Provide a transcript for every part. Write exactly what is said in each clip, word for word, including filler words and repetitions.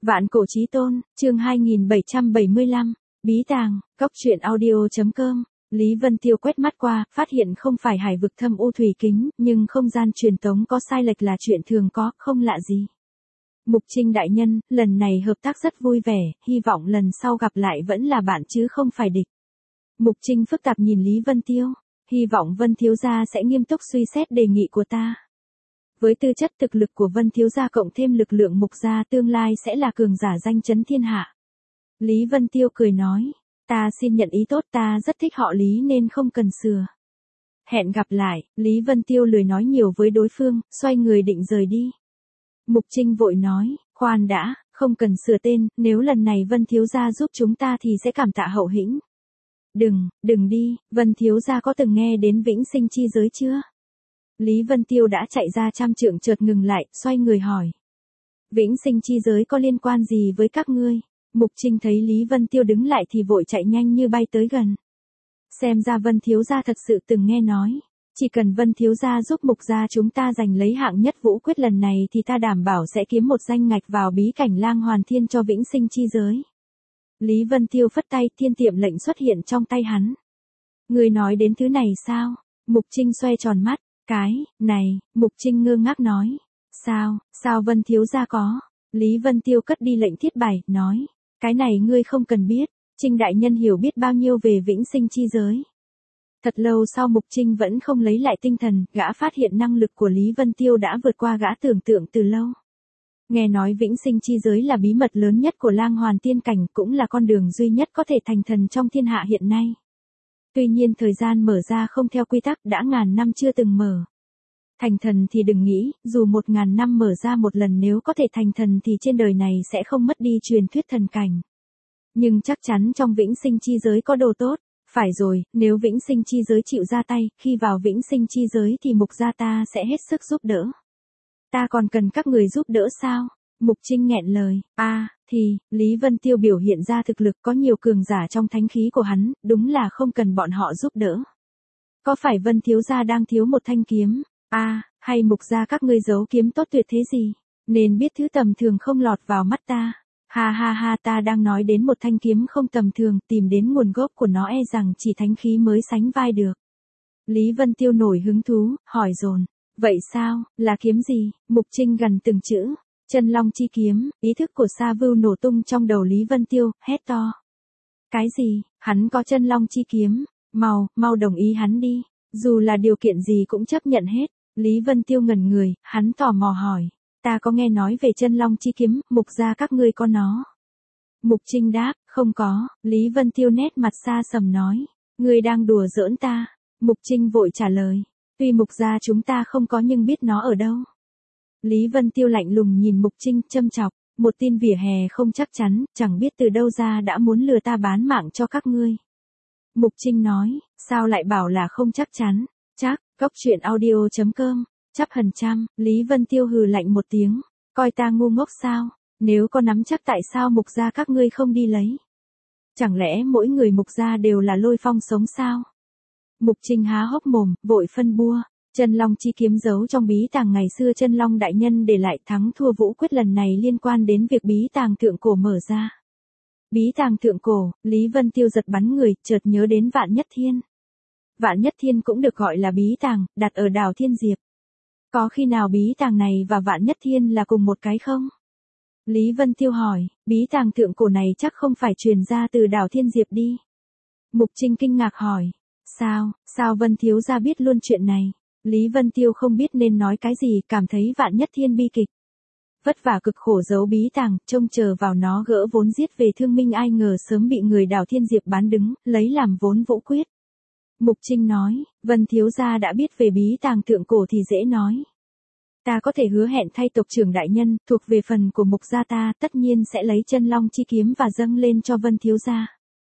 Vạn cổ chí tôn, chương hai nghìn bảy trăm bảy mươi lăm, bí tàng, cóc truyện audio chấm com. Lý Vân Tiêu quét mắt qua, phát hiện không phải hải vực thâm u thủy kính, nhưng không gian truyền tống có sai lệch là chuyện thường có, không lạ gì. Mục Trinh đại nhân, lần này hợp tác rất vui vẻ, hy vọng lần sau gặp lại vẫn là bạn chứ không phải địch. Mục Trinh phức tạp nhìn Lý Vân Tiêu, hy vọng Vân thiếu gia sẽ nghiêm túc suy xét đề nghị của ta. Với tư chất thực lực của Vân thiếu gia cộng thêm lực lượng Mục gia tương lai sẽ là cường giả danh chấn thiên hạ. Lý Vân Tiêu cười nói, ta xin nhận ý tốt, ta rất thích họ Lý nên không cần sửa. Hẹn gặp lại, Lý Vân Tiêu lười nói nhiều với đối phương, xoay người định rời đi. Mục Trinh vội nói, khoan đã, không cần sửa tên, nếu lần này Vân thiếu gia giúp chúng ta thì sẽ cảm tạ hậu hĩnh. Đừng, đừng đi, Vân thiếu gia có từng nghe đến vĩnh sinh chi giới chưa? Lý Vân Tiêu đã chạy ra trăm trượng chợt ngừng lại, xoay người hỏi. Vĩnh sinh chi giới có liên quan gì với các ngươi? Mục Trinh thấy Lý Vân Tiêu đứng lại thì vội chạy nhanh như bay tới gần. Xem ra Vân thiếu gia thật sự từng nghe nói. Chỉ cần Vân thiếu gia giúp Mục gia chúng ta giành lấy hạng nhất vũ quyết lần này thì ta đảm bảo sẽ kiếm một danh ngạch vào bí cảnh Lang Hoàn Thiên cho vĩnh sinh chi giới. Lý Vân Tiêu phất tay, thiên tiệm lệnh xuất hiện trong tay hắn. Người nói đến thứ này sao? Mục Trinh xoay tròn mắt. Cái, này, Mục Trinh ngơ ngác nói. Sao, sao Vân thiếu gia có? Lý Vân Tiêu cất đi lệnh thiết bài, nói. Cái này ngươi không cần biết, Trinh đại nhân hiểu biết bao nhiêu về vĩnh sinh chi giới. Thật lâu sau Mục Trinh vẫn không lấy lại tinh thần, gã phát hiện năng lực của Lý Vân Tiêu đã vượt qua gã tưởng tượng từ lâu. Nghe nói vĩnh sinh chi giới là bí mật lớn nhất của Lang Hoàn Tiên cảnh, cũng là con đường duy nhất có thể thành thần trong thiên hạ hiện nay. Tuy nhiên thời gian mở ra không theo quy tắc, đã ngàn năm chưa từng mở. Thành thần thì đừng nghĩ, dù một ngàn năm mở ra một lần, nếu có thể thành thần thì trên đời này sẽ không mất đi truyền thuyết thần cảnh. Nhưng chắc chắn trong vĩnh sinh chi giới có đồ tốt. Phải rồi, nếu vĩnh sinh chi giới chịu ra tay, khi vào vĩnh sinh chi giới thì Mục gia ta sẽ hết sức giúp đỡ. Ta còn cần các người giúp đỡ sao? Mục Trinh nghẹn lời, a à, thì, Lý Vân Tiêu biểu hiện ra thực lực có nhiều cường giả trong thánh khí của hắn, đúng là không cần bọn họ giúp đỡ. Có phải Vân thiếu gia đang thiếu một thanh kiếm? a à, hay Mục gia các ngươi giấu kiếm tốt tuyệt thế gì? Nên biết thứ tầm thường không lọt vào mắt ta. Ha ha ha, ta đang nói đến một thanh kiếm không tầm thường, tìm đến nguồn gốc của nó e rằng chỉ thánh khí mới sánh vai được. Lý Vân Tiêu nổi hứng thú, hỏi dồn. Vậy sao, là kiếm gì? Mục Trinh gần từng chữ. Chân long chi kiếm, ý thức của Sa Vưu nổ tung trong đầu Lý Vân Tiêu, hét to. Cái gì, hắn có chân long chi kiếm? Mau, mau đồng ý hắn đi. Dù là điều kiện gì cũng chấp nhận hết. Lý Vân Tiêu ngẩn người, hắn tò mò hỏi. Ta có nghe nói về chân long chi kiếm, Mục gia các ngươi có nó. Mục Trinh đáp, không có. Lý Vân Tiêu nét mặt xa sầm nói. Ngươi đang đùa giỡn ta. Mục Trinh vội trả lời. Tuy Mục gia chúng ta không có nhưng biết nó ở đâu. Lý Vân Tiêu lạnh lùng nhìn Mục Trinh, châm chọc. Một tin vỉa hè không chắc chắn, chẳng biết từ đâu ra đã muốn lừa ta bán mạng cho các ngươi. Mục Trinh nói, sao lại bảo là không chắc chắn? Chắc, cóc truyện audio chấm com. Chắp hần trăm, Lý Vân Tiêu hừ lạnh một tiếng, coi ta ngu ngốc sao? Nếu có nắm chắc tại sao Mục gia các ngươi không đi lấy? Chẳng lẽ mỗi người Mục gia đều là Lôi Phong sống sao? Mục Trinh há hốc mồm, vội phân bua. Chân long chi kiếm giấu trong bí tàng ngày xưa chân long đại nhân để lại, thắng thua vũ quyết lần này liên quan đến việc bí tàng thượng cổ mở ra. Bí tàng thượng cổ, Lý Vân Tiêu giật bắn người, chợt nhớ đến Vạn Nhất Thiên. Vạn Nhất Thiên cũng được gọi là bí tàng, đặt ở đảo Thiên Diệp. Có khi nào bí tàng này và Vạn Nhất Thiên là cùng một cái không? Lý Vân Tiêu hỏi, bí tàng thượng cổ này chắc không phải truyền ra từ đảo Thiên Diệp đi. Mục Trinh kinh ngạc hỏi, sao, sao Vân thiếu gia biết luôn chuyện này? Lý Vân Tiêu không biết nên nói cái gì, cảm thấy Vạn Nhất Thiên bi kịch. Vất vả cực khổ giấu bí tàng, trông chờ vào nó gỡ vốn giết về thương minh, ai ngờ sớm bị người đảo Thiên Diệp bán đứng, lấy làm vốn vũ quyết. Mục Trinh nói, Vân thiếu gia đã biết về bí tàng thượng cổ thì dễ nói. Ta có thể hứa hẹn thay tộc trưởng đại nhân, thuộc về phần của Mục gia ta, tất nhiên sẽ lấy chân long chi kiếm và dâng lên cho Vân thiếu gia.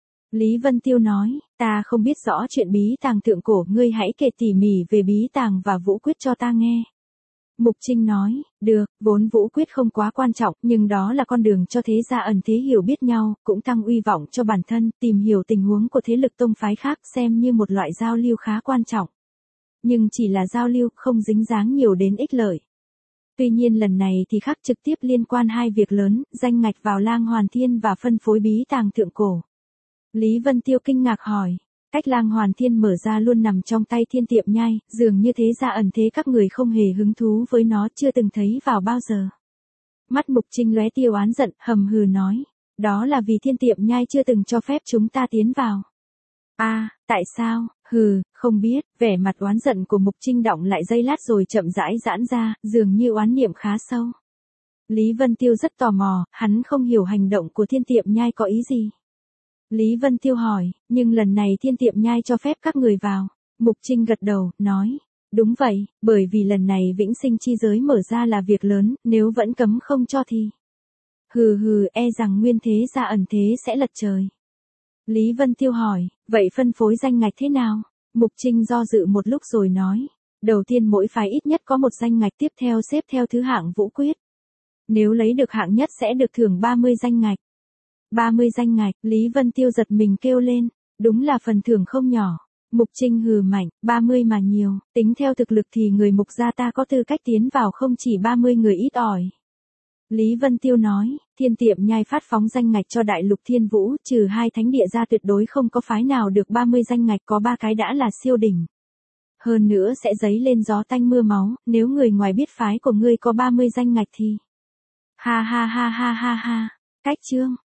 Lý Vân Tiêu nói, ta không biết rõ chuyện bí tàng thượng cổ, ngươi hãy kể tỉ mỉ về bí tàng và vũ quyết cho ta nghe. Mục Trinh nói, được, vốn vũ quyết không quá quan trọng, nhưng đó là con đường cho thế gia ẩn thế hiểu biết nhau, cũng tăng uy vọng cho bản thân, tìm hiểu tình huống của thế lực tông phái khác, xem như một loại giao lưu khá quan trọng. Nhưng chỉ là giao lưu, không dính dáng nhiều đến ích lợi. Tuy nhiên lần này thì khác, trực tiếp liên quan hai việc lớn, danh ngạch vào Lang Hoàn Thiên và phân phối bí tàng thượng cổ. Lý Vân Tiêu kinh ngạc hỏi, cách Lang Hoàn Thiên mở ra luôn nằm trong tay Thiên Tiệm Nhai, dường như thế ra ẩn thế các người không hề hứng thú với nó, chưa từng thấy vào bao giờ. Mắt Mục Trinh lóe tia oán giận, hầm hừ nói, đó là vì Thiên Tiệm Nhai chưa từng cho phép chúng ta tiến vào. A, à, tại sao? Hừ, không biết. Vẻ mặt oán giận của Mục Trinh đọng lại giây lát rồi chậm rãi giãn ra, dường như oán niệm khá sâu. Lý Vân Tiêu rất tò mò, hắn không hiểu hành động của Thiên Tiệm Nhai có ý gì. Lý Vân Tiêu hỏi, nhưng lần này Thiên Tiệm Nhai cho phép các người vào. Mục Trinh gật đầu, nói, đúng vậy, bởi vì lần này vĩnh sinh chi giới mở ra là việc lớn, nếu vẫn cấm không cho thì. Hừ hừ, e rằng nguyên thế gia ẩn thế sẽ lật trời. Lý Vân Tiêu hỏi, vậy phân phối danh ngạch thế nào? Mục Trinh do dự một lúc rồi nói, đầu tiên mỗi phái ít nhất có một danh ngạch, tiếp theo xếp theo thứ hạng vũ quyết. Nếu lấy được hạng nhất sẽ được thưởng ba mươi danh ngạch. ba mươi danh ngạch, Lý Vân Tiêu giật mình kêu lên, đúng là phần thưởng không nhỏ. Mục Trinh hừ mạnh, ba mươi mà nhiều, tính theo thực lực thì người Mục gia ta có tư cách tiến vào không chỉ ba mươi người ít ỏi. Lý Vân Tiêu nói, Thiên Tiệm Nhai phát phóng danh ngạch cho Đại Lục Thiên Vũ, trừ hai thánh địa ra tuyệt đối không có phái nào được ba mươi danh ngạch, có ba cái đã là siêu đỉnh. Hơn nữa sẽ dấy lên gió tanh mưa máu, nếu người ngoài biết phái của ngươi có ba mươi danh ngạch thì. Ha ha ha ha ha ha, cách chương.